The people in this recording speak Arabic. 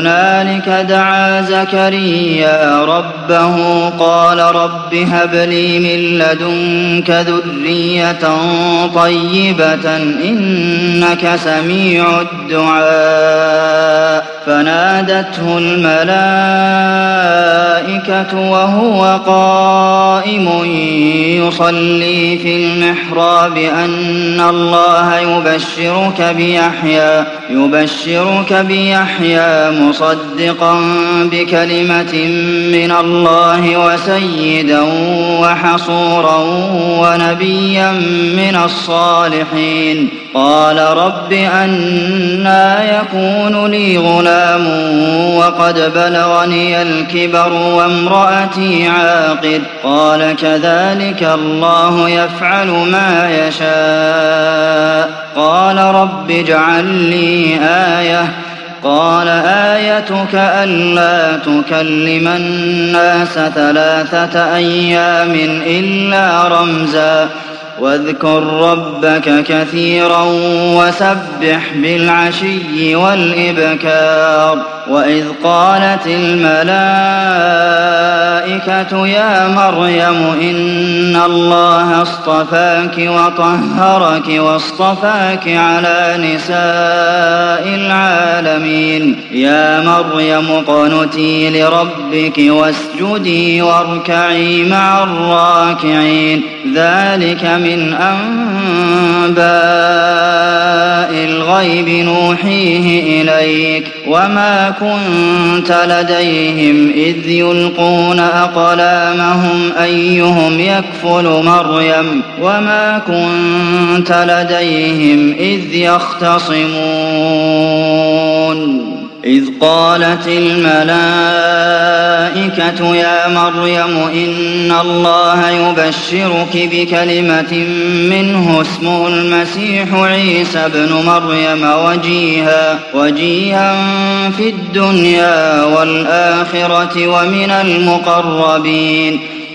هنالك دعا زكريا ربه قال رب هب لي من لدنك ذرية طيبة إنك سميع الدعاء فنادته الملائكة وهو قائم يصلي في المحراب أن الله يبشرك بيحيى مصدقا بكلمة من الله وسيدا وحصورا ونبيا من الصالحين قال رب أنى يكون لي غلام وقد بلغني الكبر وامرأتي عاقر قال كذلك الله يفعل ما يشاء قال رب اجعل لي آية قال آيتك ألا تكلم الناس 3 أيام إلا رمزا واذكر ربك كثيرا وسبح بالعشي والإبكار وإذ قالت الملائكة يا مريم إن الله اصطفاك وطهرك واصطفاك على نساء العالمين يا مريم اقنتي لربك واسجدي واركعي مع الراكعين ذلك من أنباء الغيب نوحيه إليك وما كنت لديهم إذ يلقون أقلامهم أيهم يكفل مريم وما كنت لديهم إذ يختصمون إذ قالت الملائكة يا مريم إن الله يبشرك بكلمة منه اسمه المسيح عيسى ابن مريم وجيها في الدنيا والآخرة ومن المقربين